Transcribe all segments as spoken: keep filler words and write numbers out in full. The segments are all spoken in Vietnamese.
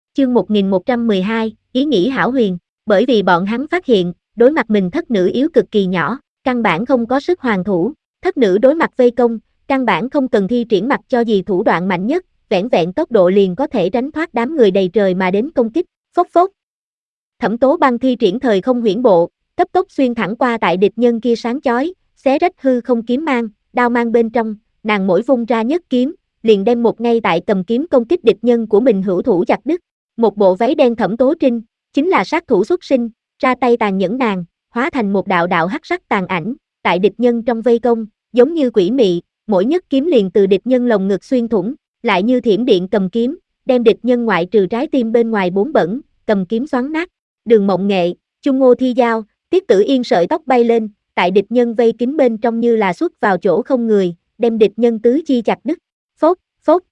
Chương một nghìn một trăm mười hai, ý nghĩ hão huyền, bởi vì bọn hắn phát hiện, đối mặt mình thất nữ yếu cực kỳ nhỏ, căn bản không có sức hoàn thủ, thất nữ đối mặt vây công, căn bản không cần thi triển mặc cho gì thủ đoạn mạnh nhất, vẻn vẹn tốc độ liền có thể tránh thoát đám người đầy trời mà đến công kích, phốc phốc. Thẩm Tố Băng thi triển thời không huyễn bộ, cấp tốc xuyên thẳng qua tại địch nhân kia sáng chói, xé rách hư không kiếm mang, đao mang bên trong, nàng mỗi vung ra nhất kiếm, liền đem một ngay tại cầm kiếm công kích địch nhân của mình hữu thủ chặt đứt. Một bộ váy đen Thẩm Tố Trinh, chính là sát thủ xuất sinh, ra tay tàn nhẫn nàng, hóa thành một đạo đạo hắc sắc tàn ảnh, tại địch nhân trong vây công, giống như quỷ mị, mỗi nhất kiếm liền từ địch nhân lồng ngực xuyên thủng, lại như thiểm điện cầm kiếm, đem địch nhân ngoại trừ trái tim bên ngoài bốn bẩn, cầm kiếm xoắn nát. Đường Mộng Nghệ, Chung Ngô Thi Giao, Tiết Tử Yên sợi tóc bay lên, tại địch nhân vây kín bên trong như là xuất vào chỗ không người, đem địch nhân tứ chi chặt đứt. Phốt, phốt.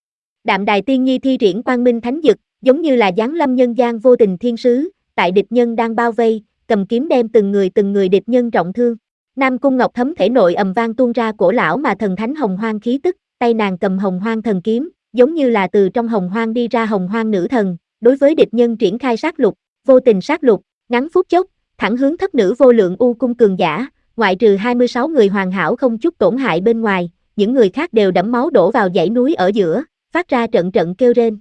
Đạm Đài Tiên Nhi thi triển Quang Minh Thánh Dực, giống như là giáng lâm nhân gian vô tình thiên sứ, tại địch nhân đang bao vây, cầm kiếm đem từng người từng người địch nhân trọng thương. Nam Cung Ngọc Thấm thể nội ầm vang tuôn ra cổ lão mà thần thánh hồng hoang khí tức, tay nàng cầm hồng hoang thần kiếm, giống như là từ trong hồng hoang đi ra hồng hoang nữ thần, đối với địch nhân triển khai sát lục, vô tình sát lục, ngắn phút chốc, thẳng hướng thất nữ vô lượng u cung cường giả, ngoại trừ hai mươi sáu người hoàn hảo không chút tổn hại bên ngoài, những người khác đều đẫm máu đổ vào dãy núi ở giữa, phát ra trận trận kêu rên.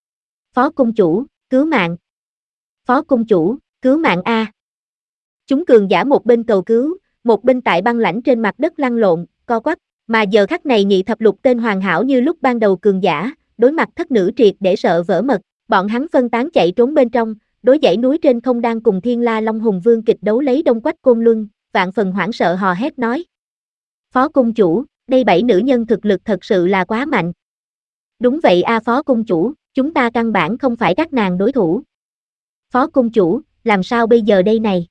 Phó cung chủ, cứu mạng. Phó cung chủ, cứu mạng a. Chúng cường giả một bên cầu cứu, một bên tại băng lãnh trên mặt đất lăn lộn, co quắp, mà giờ khắc này nhị thập lục tên hoàn hảo như lúc ban đầu cường giả, đối mặt thất nữ triệt để sợ vỡ mật, bọn hắn phân tán chạy trốn bên trong, đối dãy núi trên không đang cùng Thiên La Long Hùng Vương kịch đấu lấy Đông Quách Côn Luân, vạn phần hoảng sợ hò hét nói. Phó cung chủ, đây bảy nữ nhân thực lực thật sự là quá mạnh. Đúng vậy a phó cung chủ, chúng ta căn bản không phải các nàng đối thủ. Phó cung chủ, làm sao bây giờ đây này?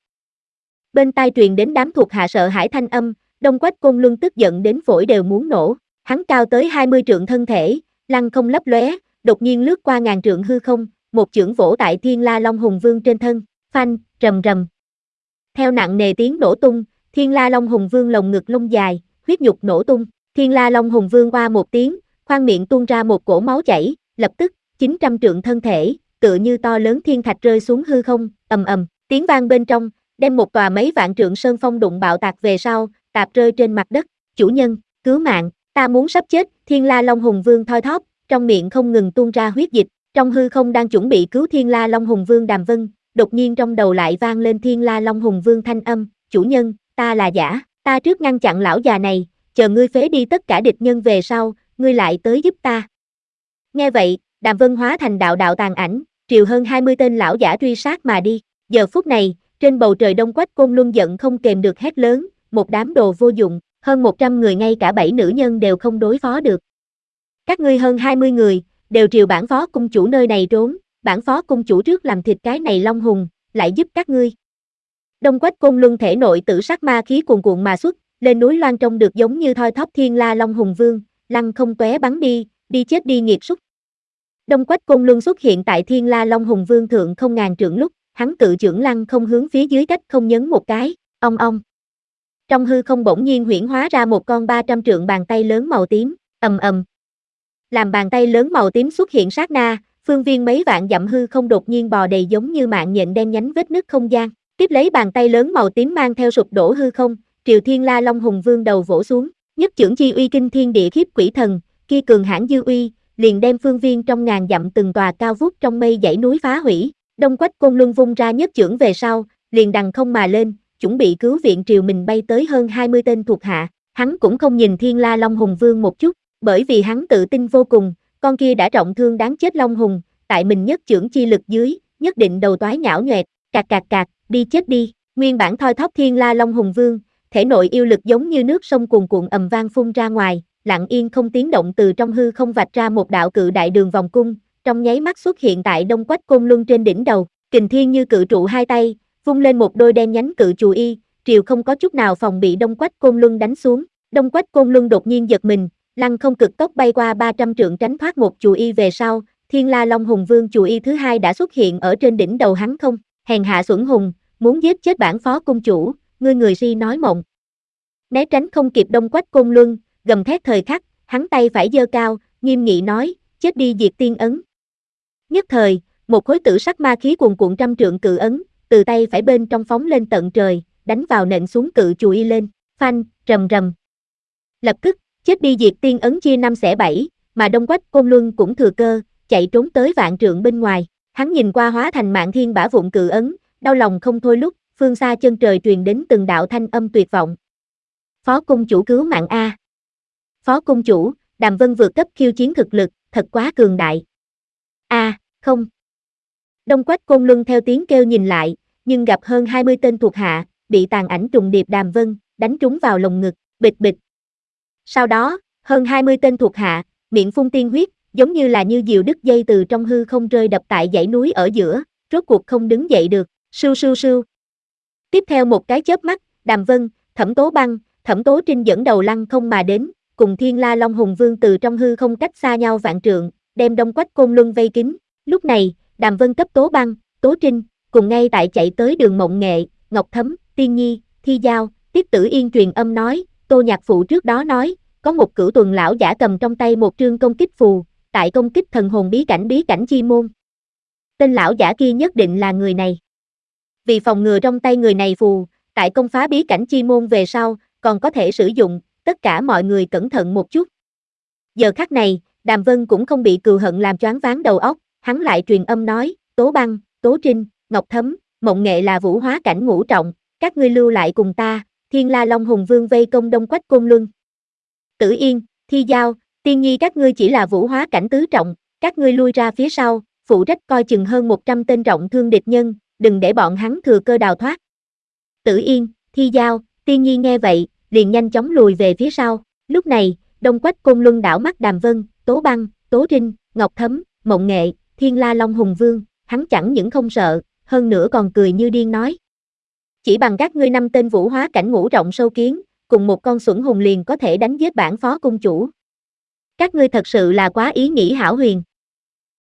Bên tai truyền đến đám thuộc hạ sợ hãi thanh âm, Đông Quách Côn Luân tức giận đến phổi đều muốn nổ, hắn cao tới hai mươi trượng thân thể, lăng không lấp lóe, đột nhiên lướt qua ngàn trượng hư không, một chưởng vỗ tại Thiên La Long Hùng Vương trên thân, phanh, rầm rầm. Theo nặng nề tiếng nổ tung, Thiên La Long Hùng Vương lồng ngực lông dài, huyết nhục nổ tung, Thiên La Long Hùng Vương oa một tiếng, khoang miệng tuôn ra một cổ máu chảy, lập tức, chín trăm trượng thân thể, tựa như to lớn thiên thạch rơi xuống hư không, ầm ầm, tiếng vang bên trong, đem một tòa mấy vạn trượng sơn phong đụng bạo tạc về sau, tạp rơi trên mặt đất. Chủ nhân, cứu mạng, ta muốn sắp chết. Thiên La Long Hùng Vương thoi thóp, trong miệng không ngừng tuôn ra huyết dịch, trong hư không đang chuẩn bị cứu Thiên La Long Hùng Vương Đàm Vân, đột nhiên trong đầu lại vang lên Thiên La Long Hùng Vương thanh âm, chủ nhân, ta là giả, ta trước ngăn chặn lão già này, chờ ngươi phế đi tất cả địch nhân về sau, ngươi lại tới giúp ta. Nghe vậy, Đàm Vân hóa thành đạo đạo tàn ảnh, triều hơn hai mươi tên lão giả truy sát mà đi. Giờ phút này, trên bầu trời Đông Quách Côn Luân giận không kềm được hét lớn, một đám đồ vô dụng, hơn một trăm người ngay cả bảy nữ nhân đều không đối phó được. Các ngươi hơn hai mươi người, đều triều bản phó cung chủ nơi này trốn, bản phó cung chủ trước làm thịt cái này Long Hùng, lại giúp các ngươi. Đông Quách Côn Luân thể nội tử sắc ma khí cuồn cuộn mà xuất, lên núi loan trông được giống như thoi thóp Thiên La Long Hùng Vương, lăng không tóe bắn đi, đi chết đi nghiệt súc. Đông Quách Côn Luân xuất hiện tại Thiên La Long Hùng Vương thượng không ngàn trượng lúc, hắn cự chưởng lăng không hướng phía dưới cách không nhấn một cái, ong ong. Trong hư không bỗng nhiên huyễn hóa ra một con ba trăm trượng bàn tay lớn màu tím, ầm ầm. Làm bàn tay lớn màu tím xuất hiện sát na, phương viên mấy vạn dặm hư không đột nhiên bò đầy giống như mạng nhện đen nhánh vết nứt không gian. Tiếp lấy bàn tay lớn màu tím mang theo sụp đổ hư không, triều Thiên La Long Hùng Vương đầu vỗ xuống, nhất chưởng chi uy kinh thiên địa khiếp quỷ thần, kia cường hãn dư uy, liền đem phương viên trong ngàn dặm từng tòa cao vút trong mây dãy núi phá hủy. Đông Quách Côn Luân vung ra nhất chưởng về sau, liền đằng không mà lên, chuẩn bị cứu viện triều mình bay tới hơn hai mươi tên thuộc hạ. Hắn cũng không nhìn Thiên La Long Hùng Vương một chút, bởi vì hắn tự tin vô cùng, con kia đã trọng thương đáng chết Long Hùng, tại mình nhất chưởng chi lực dưới, nhất định đầu toái nhão nhoẹt, cạc cạc cạc, đi chết đi. Nguyên bản thoi thóp Thiên La Long Hùng Vương, thể nội yêu lực giống như nước sông cuồn cuộn ầm vang phun ra ngoài, lặng yên không tiếng động từ trong hư không vạch ra một đạo cự đại đường vòng cung, trong nháy mắt xuất hiện tại Đông Quách Côn Luân trên đỉnh đầu, Kình Thiên như cự trụ hai tay, vung lên một đôi đen nhánh cự chù y, triều không có chút nào phòng bị Đông Quách Côn Luân đánh xuống. Đông Quách Côn Luân đột nhiên giật mình, lăng không cực tốc bay qua ba trăm trượng tránh thoát một chù y về sau, Thiên La Long Hùng Vương chù y thứ hai đã xuất hiện ở trên đỉnh đầu hắn không, hèn hạ xuẩn hùng, muốn giết chết bản phó cung chủ, ngươi người si nói mộng. Né tránh không kịp Đông Quách Côn Luân, gầm thét thời khắc, hắn tay phải giơ cao, nghiêm nghị nói, chết đi diệt tiên ấn. Nhất thời, một khối tử sắc ma khí cuồn cuộn trăm trượng cự ấn, từ tay phải bên trong phóng lên tận trời, đánh vào nện xuống cự chùy lên, phanh, rầm rầm. Lập tức, chết đi diệt tiên ấn chia năm xẻ bảy, mà Đông Quách Côn Luân cũng thừa cơ, chạy trốn tới vạn trượng bên ngoài. Hắn nhìn qua hóa thành mạng thiên bả vụn cự ấn, đau lòng không thôi lúc, phương xa chân trời truyền đến từng đạo thanh âm tuyệt vọng. Phó cung chủ cứu mạng a. Phó cung chủ, Đàm Vân vượt cấp khiêu chiến thực lực, thật quá cường đại. A, à, không. Đông Quách Côn Luân theo tiếng kêu nhìn lại, nhưng gặp hơn hai mươi tên thuộc hạ, bị tàn ảnh trùng điệp Đàm Vân, đánh trúng vào lồng ngực, bịch bịch. Sau đó, hơn hai mươi tên thuộc hạ, miệng phun tiên huyết, giống như là như diều đứt dây từ trong hư không rơi đập tại dãy núi ở giữa, rốt cuộc không đứng dậy được, sưu sưu sưu. Tiếp theo một cái chớp mắt, Đàm Vân, Thẩm Tố Băng, Thẩm Tố Trinh dẫn đầu lăng không mà đến, cùng Thiên La Long Hùng Vương từ trong hư không cách xa nhau vạn trượng, đem Đông Quách Côn Luân vây kín. Lúc này, Đàm Vân cấp Tố Băng, Tố Trinh, cùng ngay tại chạy tới Đường Mộng Nghệ, Ngọc Thấm, Tiên Nhi, Thi Giao, Tiết Tử Yên truyền âm nói, Tô Nhạc Phụ trước đó nói, có một cửu tuần lão giả cầm trong tay một trương công kích phù, tại công kích thần hồn bí cảnh bí cảnh chi môn. Tên lão giả kia nhất định là người này. Vì phòng ngừa trong tay người này phù, tại công phá bí cảnh chi môn về sau, còn có thể sử dụng, tất cả mọi người cẩn thận một chút. Giờ khắc này, Đàm Vân cũng không bị cừu hận làm choáng váng đầu óc, hắn lại truyền âm nói, Tố Băng, Tố Trinh, Ngọc Thấm, Mộng Nghệ là vũ hóa cảnh ngũ trọng, các ngươi lưu lại cùng ta, Thiên La Long Hùng Vương vây công Đông Quách Côn Luân. Tử Yên, Thi Giao, Tiên Nhi các ngươi chỉ là vũ hóa cảnh tứ trọng, các ngươi lui ra phía sau, phụ trách coi chừng hơn một trăm tên trọng thương địch nhân, đừng để bọn hắn thừa cơ đào thoát. Tử Yên, Thi Giao, Tiên Nhi nghe vậy, liền nhanh chóng lùi về phía sau. Lúc này, Đông Quách Côn Luân đảo mắt Đàm Vân, Tố Băng, Tố Trinh, Ngọc Thấm, Mộng Nghệ, Thiên La Long Hùng Vương, hắn chẳng những không sợ, hơn nữa còn cười như điên nói. Chỉ bằng các ngươi năm tên vũ hóa cảnh ngũ trọng sâu kiến, cùng một con xuẩn hùng liền có thể đánh giết bản phó cung chủ. Các ngươi thật sự là quá ý nghĩ hão huyền.